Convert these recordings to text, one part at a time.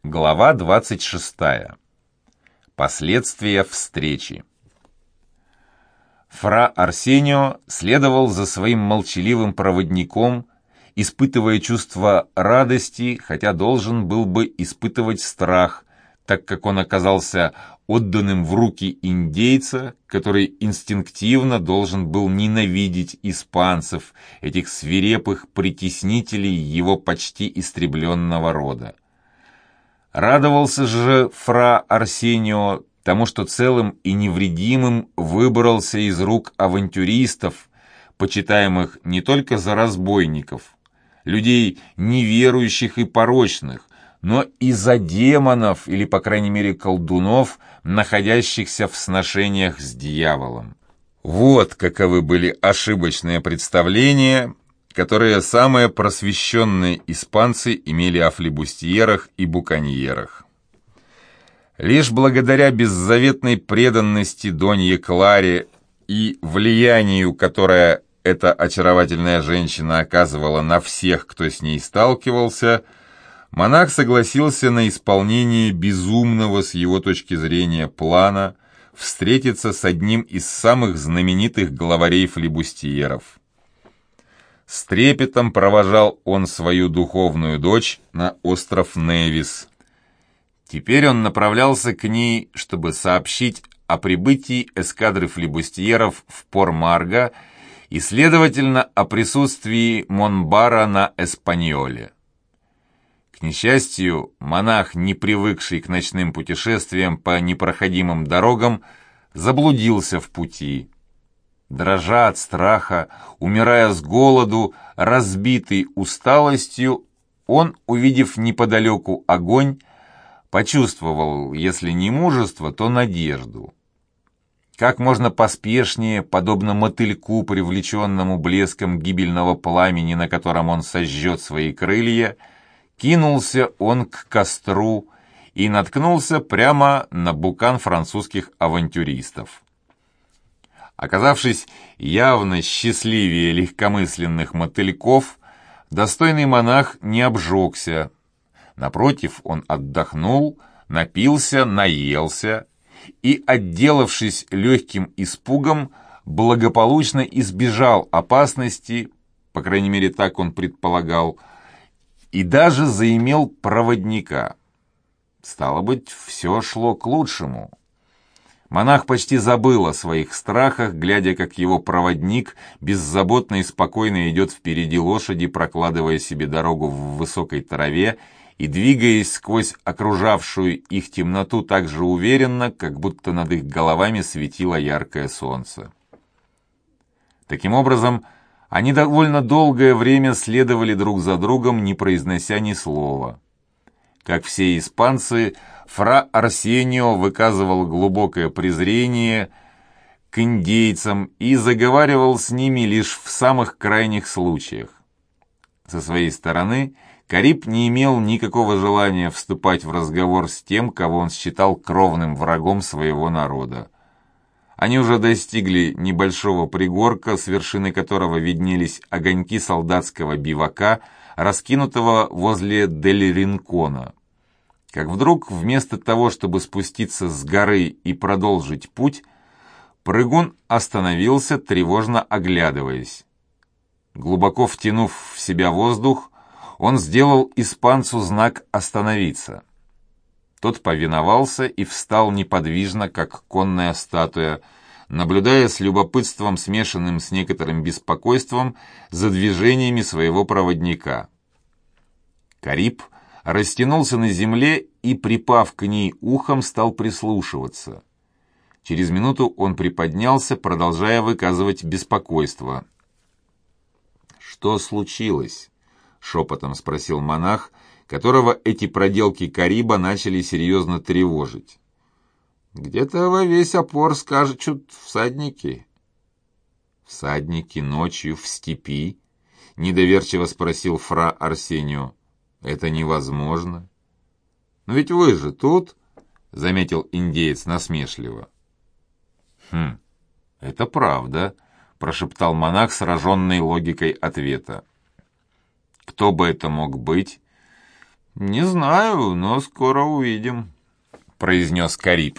Глава 26. Последствия встречи. Фра Арсенио следовал за своим молчаливым проводником, испытывая чувство радости, хотя должен был бы испытывать страх, так как он оказался отданным в руки индейца, который инстинктивно должен был ненавидеть испанцев, этих свирепых притеснителей его почти истребленного рода. Радовался же фра Арсенио тому, что целым и невредимым выбрался из рук авантюристов, почитаемых не только за разбойников, людей неверующих и порочных, но и за демонов или, по крайней мере, колдунов, находящихся в сношениях с дьяволом. Вот каковы были ошибочные представления, которые самые просвещенные испанцы имели о флибустьерах и буконьерах. Лишь благодаря беззаветной преданности Донье Кларе и влиянию, которое эта очаровательная женщина оказывала на всех, кто с ней сталкивался, монах согласился на исполнение безумного с его точки зрения плана встретиться с одним из самых знаменитых главарей флибустьеров. С трепетом провожал он свою духовную дочь на остров Невис. Теперь он направлялся к ней, чтобы сообщить о прибытии эскадры флибустьеров в Пор-Марго и, следовательно, о присутствии Монбара на Эспаньоле. К несчастью, монах, не привыкший к ночным путешествиям по непроходимым дорогам, заблудился в пути. Дрожа от страха, умирая с голоду, разбитый усталостью, он, увидев неподалеку огонь, почувствовал, если не мужество, то надежду. Как можно поспешнее, подобно мотыльку, привлеченному блеском гибельного пламени, на котором он сожжет свои крылья, кинулся он к костру и наткнулся прямо на букан французских авантюристов. Оказавшись явно счастливее легкомысленных мотыльков, достойный монах не обжегся. Напротив, он отдохнул, напился, наелся и, отделавшись легким испугом, благополучно избежал опасности, по крайней мере, так он предполагал, и даже заимел проводника. Стало быть, все шло к лучшему. Монах почти забыл о своих страхах, глядя, как его проводник беззаботно и спокойно идет впереди лошади, прокладывая себе дорогу в высокой траве и двигаясь сквозь окружавшую их темноту так же уверенно, как будто над их головами светило яркое солнце. Таким образом, они довольно долгое время следовали друг за другом, не произнося ни слова. Как все испанцы, фра Арсенио выказывал глубокое презрение к индейцам и заговаривал с ними лишь в самых крайних случаях. Со своей стороны, Кариб не имел никакого желания вступать в разговор с тем, кого он считал кровным врагом своего народа. Они уже достигли небольшого пригорка, с вершины которого виднелись огоньки солдатского бивака, раскинутого возле Дель Ринкона. Как вдруг, вместо того, чтобы спуститься с горы и продолжить путь, прыгун остановился, тревожно оглядываясь. Глубоко втянув в себя воздух, он сделал испанцу знак «остановиться». Тот повиновался и встал неподвижно, как конная статуя, наблюдая с любопытством, смешанным с некоторым беспокойством, за движениями своего проводника. Кариб растянулся на земле и, припав к ней ухом, стал прислушиваться. Через минуту он приподнялся, продолжая выказывать беспокойство. «Что случилось?» — шепотом спросил монах, которого эти проделки Кариба начали серьезно тревожить. «Где-то во весь опор скачут всадники». «Всадники ночью в степи?» — недоверчиво спросил фра Арсенио. «Это невозможно». «Но ведь вы же тут», — заметил индеец насмешливо. «Хм, это правда», — прошептал монах, сраженный логикой ответа. «Кто бы это мог быть?» «Не знаю, но скоро увидим», — произнес Кариб.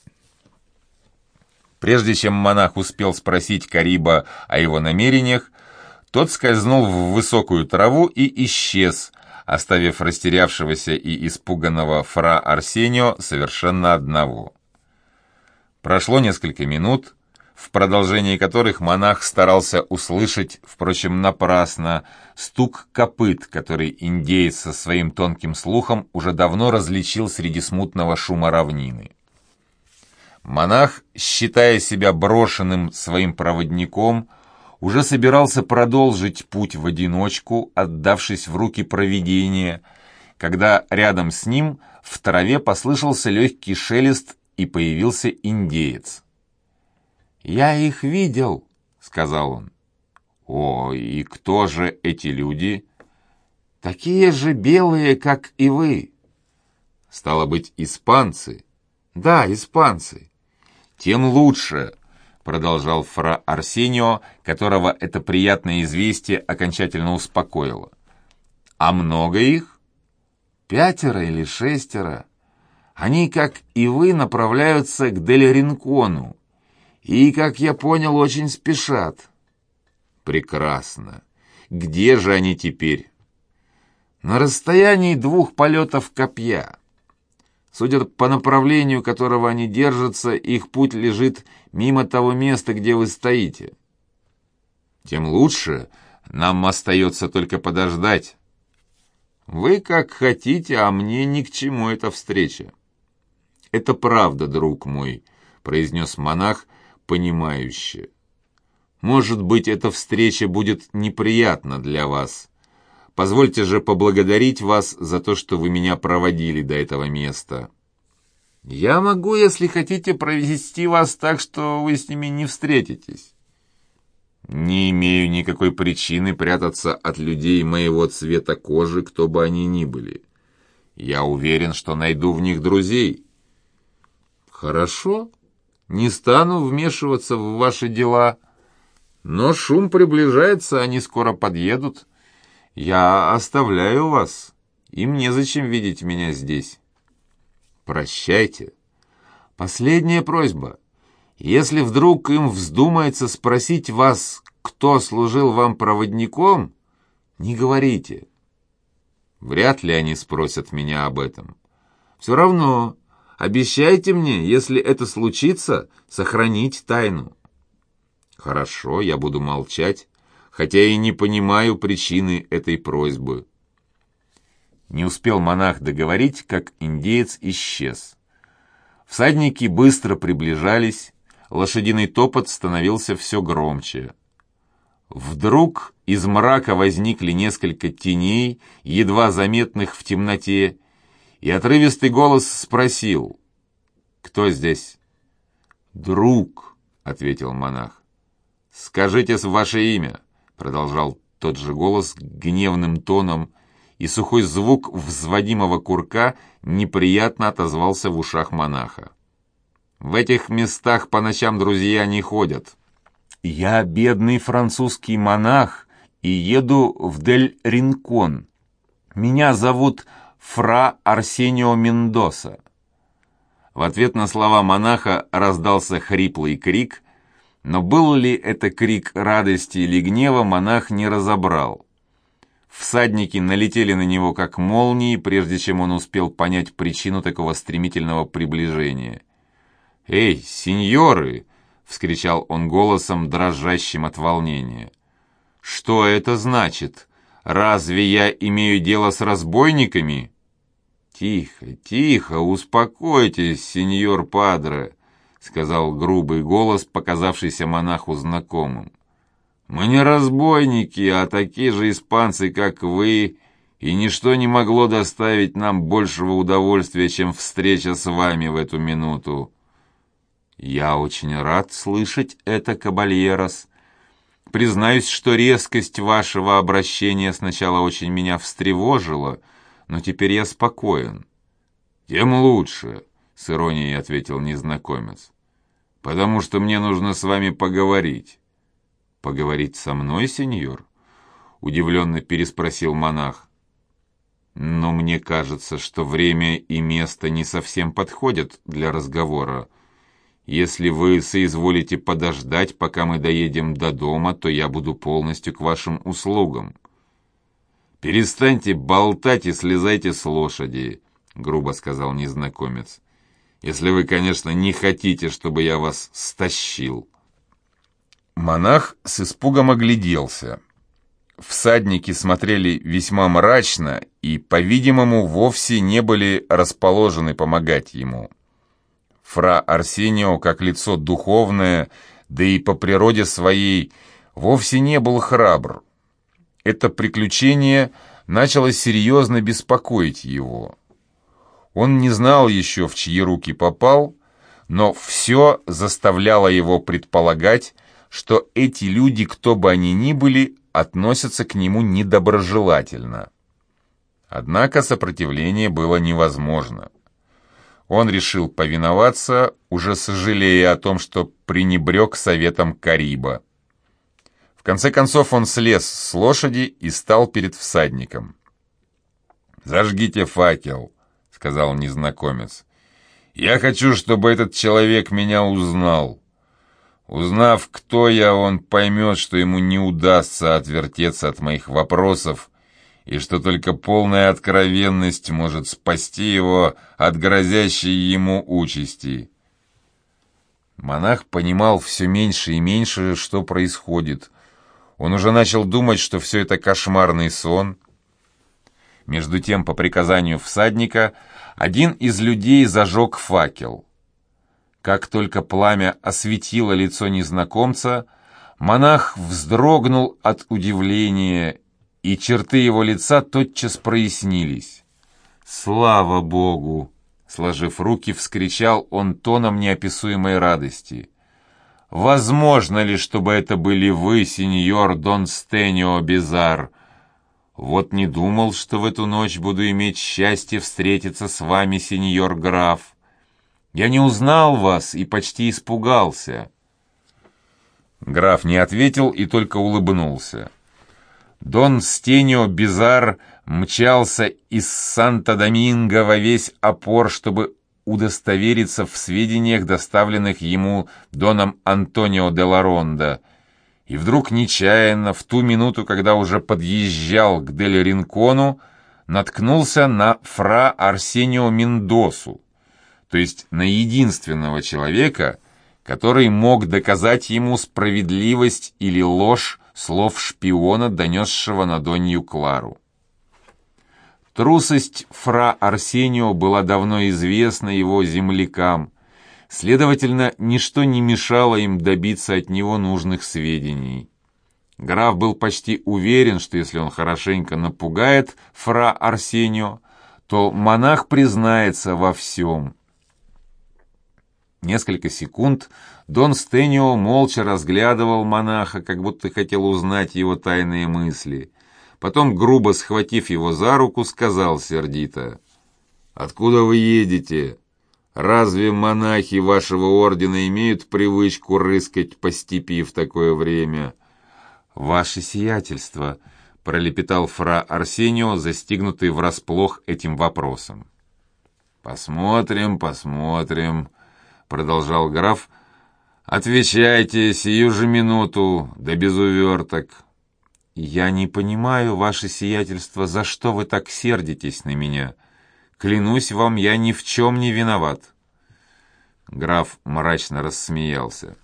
Прежде чем монах успел спросить Кариба о его намерениях, тот скользнул в высокую траву и исчез, оставив растерявшегося и испуганного фра Арсенио совершенно одного. Прошло несколько минут, в продолжении которых монах старался услышать, впрочем, напрасно, стук копыт, который индеец со своим тонким слухом уже давно различил среди смутного шума равнины. Монах, считая себя брошенным своим проводником, уже собирался продолжить путь в одиночку, отдавшись в руки провидения, когда рядом с ним в траве послышался легкий шелест и появился индеец. «Я их видел», — сказал он. «О, и кто же эти люди?» «Такие же белые, как и вы». «Стало быть, испанцы?» «Да, испанцы». «Тем лучше», — продолжал фра Арсенио, которого это приятное известие окончательно успокоило. «А много их?» 5 или 6. Они, как и вы, направляются к Дель-Ринкону. И, как я понял, очень спешат». «Прекрасно. Где же они теперь?» «На расстоянии 2 полетов копья. Судя по направлению, которого они держатся, их путь лежит мимо того места, где вы стоите». «Тем лучше. Нам остается только подождать». «Вы как хотите, а мне ни к чему эта встреча». «Это правда, друг мой», — произнес монах, понимающе. «Может быть, эта встреча будет неприятна для вас. Позвольте же поблагодарить вас за то, что вы меня проводили до этого места». «Я могу, если хотите, провести вас так, что вы с ними не встретитесь». «Не имею никакой причины прятаться от людей моего цвета кожи, кто бы они ни были. Я уверен, что найду в них друзей». «Хорошо. Не стану вмешиваться в ваши дела. Но шум приближается, они скоро подъедут. Я оставляю вас. Им незачем видеть меня здесь. Прощайте. Последняя просьба. Если вдруг им вздумается спросить вас, кто служил вам проводником, не говорите. Вряд ли они спросят меня об этом. Все равно обещайте мне, если это случится, сохранить тайну». «Хорошо, я буду молчать, хотя и не понимаю причины этой просьбы». Не успел монах договорить, как индеец исчез. Всадники быстро приближались, лошадиный топот становился все громче. Вдруг из мрака возникли несколько теней, едва заметных в темноте, и отрывистый голос спросил: «Кто здесь?» «Друг», — ответил монах. «Скажите ваше имя», — продолжал тот же голос гневным тоном, и сухой звук взводимого курка неприятно отозвался в ушах монаха. «В этих местах по ночам друзья не ходят». «Я бедный французский монах и еду в Дель-Ринкон. Меня зовут фра Арсенио Мендоса». В ответ на слова монаха раздался хриплый крик, но был ли это крик радости или гнева, монах не разобрал. Всадники налетели на него как молнии, прежде чем он успел понять причину такого стремительного приближения. «Эй, сеньоры!» — вскричал он голосом, дрожащим от волнения. «Что это значит? Разве я имею дело с разбойниками?» «Тихо, тихо, успокойтесь, сеньор Падре», — сказал грубый голос, показавшийся монаху знакомым. «Мы не разбойники, а такие же испанцы, как вы, и ничто не могло доставить нам большего удовольствия, чем встреча с вами в эту минуту». «Я очень рад слышать это, кабальерос. Признаюсь, что резкость вашего обращения сначала очень меня встревожила, но теперь я спокоен». «Тем лучше», — с иронией ответил незнакомец, «потому что мне нужно с вами поговорить». «Поговорить со мной, сеньор?» — удивленно переспросил монах. Но мне кажется, что время и место не совсем подходят для разговора. Если вы соизволите подождать, пока мы доедем до дома, то я буду полностью к вашим услугам». «Перестаньте болтать и слезайте с лошади», — грубо сказал незнакомец. «Если вы, конечно, не хотите, чтобы я вас стащил». Монах с испугом огляделся. Всадники смотрели весьма мрачно и, по-видимому, вовсе не были расположены помогать ему. Фра Арсенио, как лицо духовное, да и по природе своей, вовсе не был храбр. Это приключение начало серьезно беспокоить его. Он не знал еще, в чьи руки попал, но все заставляло его предполагать, что эти люди, кто бы они ни были, относятся к нему недоброжелательно. Однако сопротивление было невозможно. Он решил повиноваться, уже сожалея о том, что пренебрег советом Кариба. В конце концов он слез с лошади и стал перед всадником. «Зажгите факел», — сказал незнакомец. «Я хочу, чтобы этот человек меня узнал. Узнав, кто я, он поймет, что ему не удастся отвертеться от моих вопросов, и что только полная откровенность может спасти его от грозящей ему участи». Монах понимал все меньше и меньше, что происходит. Он уже начал думать, что все это кошмарный сон. Между тем, по приказанию всадника, один из людей зажег факел. Как только пламя осветило лицо незнакомца, монах вздрогнул от удивления, и черты его лица тотчас прояснились. «Слава Богу!» — сложив руки, вскричал он тоном неописуемой радости. «Возможно ли, чтобы это были вы, сеньор Дон Стенио Бизар? Вот не думал, что в эту ночь буду иметь счастье встретиться с вами, сеньор граф. Я не узнал вас и почти испугался». Граф не ответил и только улыбнулся. Дон Стенио Бизар мчался из Санто-Доминго во весь опор, чтобы удостовериться в сведениях, доставленных ему доном Антонио де ла Ронда, и вдруг нечаянно, в ту минуту, когда уже подъезжал к Дель Ринкону, наткнулся на фра Арсенио Мендосу, то есть на единственного человека, который мог доказать ему справедливость или ложь слов шпиона, донесшего на Донью Клару. Трусость фра Арсенио была давно известна его землякам, следовательно, ничто не мешало им добиться от него нужных сведений. Граф был почти уверен, что если он хорошенько напугает фра Арсенио, то монах признается во всем. Несколько секунд Дон Стенио молча разглядывал монаха, как будто хотел узнать его тайные мысли. Потом, грубо схватив его за руку, сказал сердито: «Откуда вы едете? Разве монахи вашего ордена имеют привычку рыскать по степи в такое время?» «Ваше сиятельство», — пролепетал фра Арсенио, застигнутый врасплох этим вопросом. «Посмотрим, посмотрим», — продолжал граф. «Отвечайте сию же минуту, да без уверток». «Я не понимаю, ваше сиятельство, за что вы так сердитесь на меня. Клянусь вам, я ни в чем не виноват». Граф мрачно рассмеялся.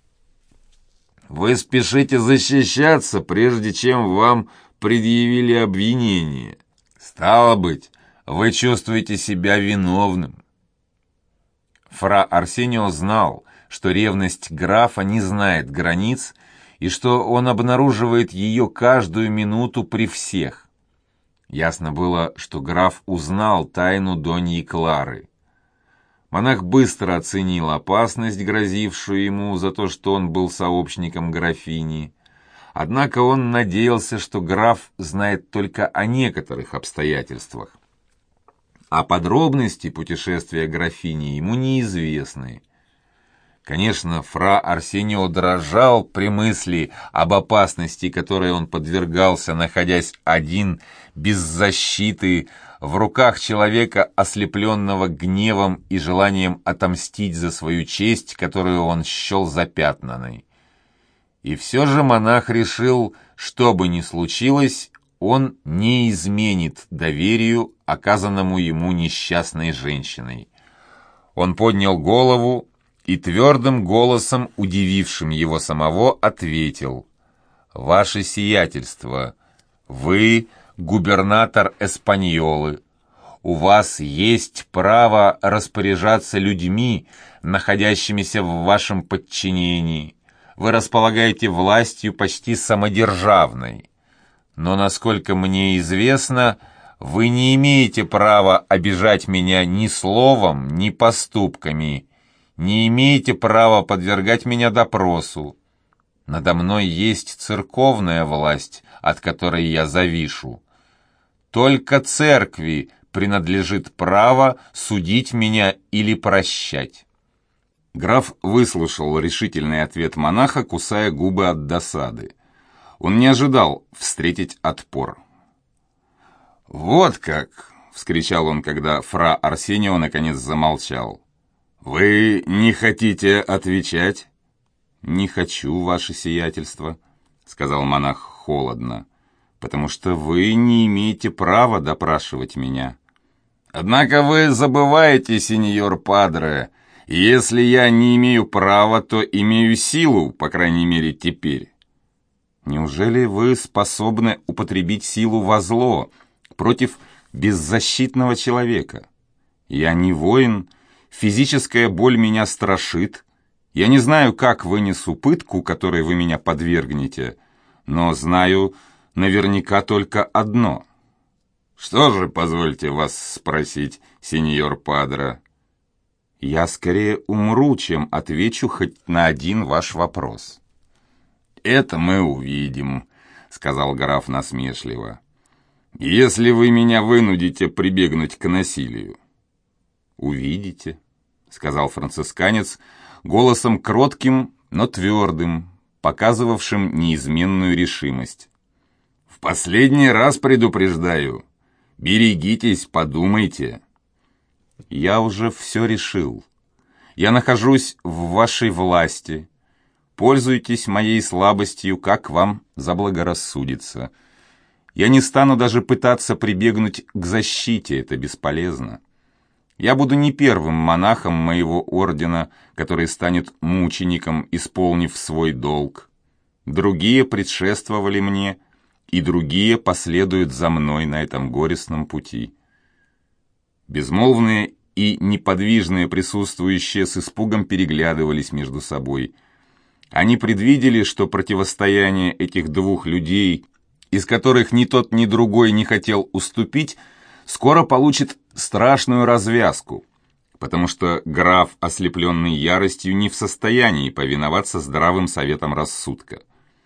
«Вы спешите защищаться, прежде чем вам предъявили обвинение. Стало быть, вы чувствуете себя виновным». Фра Арсенио знал, что ревность графа не знает границ, и что он обнаруживает ее каждую минуту при всех. Ясно было, что граф узнал тайну Доньи Клары. Монах быстро оценил опасность, грозившую ему за то, что он был сообщником графини. Однако он надеялся, что граф знает только о некоторых обстоятельствах. А подробности путешествия графини ему неизвестны. Конечно, фра Арсенио дрожал при мысли об опасности, которой он подвергался, находясь один, без защиты, в руках человека, ослепленного гневом и желанием отомстить за свою честь, которую он счел запятнанной. И все же монах решил, что бы ни случилось, он не изменит доверию, оказанному ему несчастной женщиной. Он поднял голову и твердым голосом, удивившим его самого, ответил: «Ваше сиятельство, вы губернатор Эспаньолы. У вас есть право распоряжаться людьми, находящимися в вашем подчинении. Вы располагаете властью почти самодержавной. Но, насколько мне известно, вы не имеете права обижать меня ни словом, ни поступками, не имеете права подвергать меня допросу. Надо мной есть церковная власть, от которой я завишу. Только церкви принадлежит право судить меня или прощать». Граф выслушал решительный ответ монаха, кусая губы от досады. Он не ожидал встретить отпор. «Вот как!» — вскричал он, когда фра Арсенио наконец замолчал. «Вы не хотите отвечать?» «Не хочу, ваше сиятельство», — сказал монах холодно, «потому что вы не имеете права допрашивать меня». «Однако вы забываете, сеньор Падре, если я не имею права, то имею силу, по крайней мере, теперь». «Неужели вы способны употребить силу во зло против беззащитного человека? Я не воин, физическая боль меня страшит. Я не знаю, как вынесу пытку, которой вы меня подвергнете, но знаю наверняка только одно». «Что же, позвольте вас спросить, сеньор Падре?» «Я скорее умру, чем отвечу хоть на один ваш вопрос». «Это мы увидим», — сказал граф насмешливо. «Если вы меня вынудите прибегнуть к насилию». «Увидите», — сказал францисканец, голосом кротким, но твердым, показывавшим неизменную решимость. «В последний раз предупреждаю. Берегитесь, подумайте». «Я уже все решил. Я нахожусь в вашей власти. Пользуйтесь моей слабостью, как вам заблагорассудится. Я не стану даже пытаться прибегнуть к защите, это бесполезно. Я буду не первым монахом моего ордена, который станет мучеником, исполнив свой долг. Другие предшествовали мне, и другие последуют за мной на этом горестном пути». Безмолвные и неподвижные присутствующие с испугом переглядывались между собой. Они предвидели, что противостояние этих двух людей, из которых ни тот, ни другой не хотел уступить, скоро получит страшную развязку, потому что граф, ослепленный яростью, не в состоянии повиноваться здравым советам рассудка.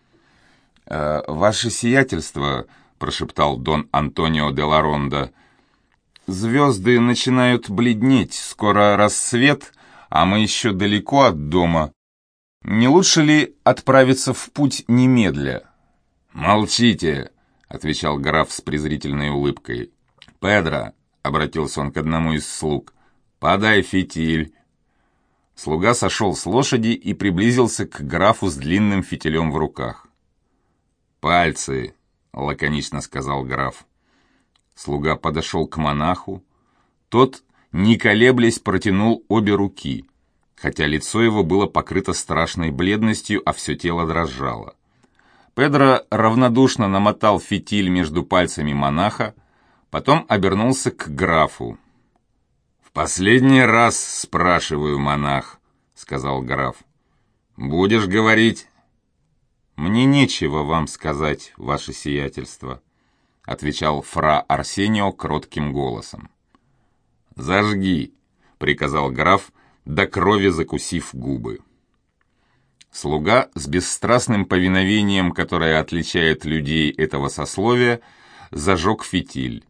«Ваше сиятельство», — прошептал дон Антонио де ла Ронда, — «звезды начинают бледнеть, скоро рассвет, а мы еще далеко от дома. Не лучше ли отправиться в путь немедля?» «Молчите», — отвечал граф с презрительной улыбкой. «Педро», — обратился он к одному из слуг, — «подай фитиль». Слуга сошел с лошади и приблизился к графу с длинным фитилем в руках. «Пальцы», — лаконично сказал граф. Слуга подошел к монаху. Тот, не колеблясь, протянул обе руки, хотя лицо его было покрыто страшной бледностью, а все тело дрожало. Педро равнодушно намотал фитиль между пальцами монаха, потом обернулся к графу. «В последний раз спрашиваю, монах», — сказал граф. «Будешь говорить?» «Мне нечего вам сказать, ваше сиятельство», — отвечал фра Арсенио кротким голосом. «Зажги», — приказал граф, до крови закусив губы. Слуга с бесстрастным повиновением, которое отличает людей этого сословия, зажег фитиль.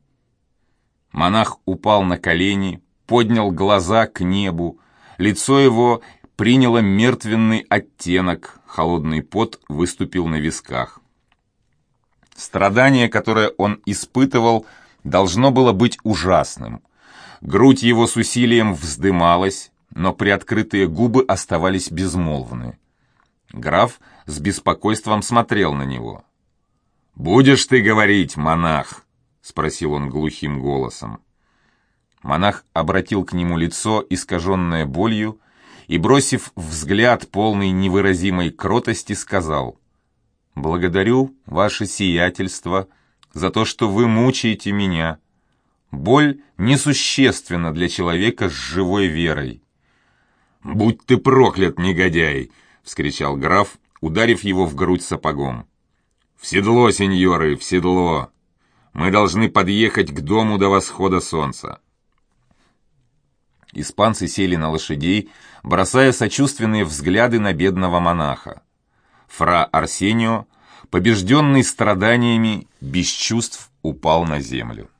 Монах упал на колени, поднял глаза к небу, лицо его приняло мертвенный оттенок, холодный пот выступил на висках. Страдание, которое он испытывал, должно было быть ужасным. Грудь его с усилием вздымалась, но приоткрытые губы оставались безмолвны. Граф с беспокойством смотрел на него. «Будешь ты говорить, монах?» — спросил он глухим голосом. Монах обратил к нему лицо, искаженное болью, и, бросив взгляд полный невыразимой кротости, сказал: «Благодарю, ваше сиятельство, за то, что вы мучаете меня. Боль несущественна для человека с живой верой». «Будь ты проклят, негодяй!» — вскричал граф, ударив его в грудь сапогом. «В седло, сеньоры, в седло! Мы должны подъехать к дому до восхода солнца». Испанцы сели на лошадей, бросая сочувственные взгляды на бедного монаха. Фра Арсенио, побежденный страданиями, без чувств упал на землю.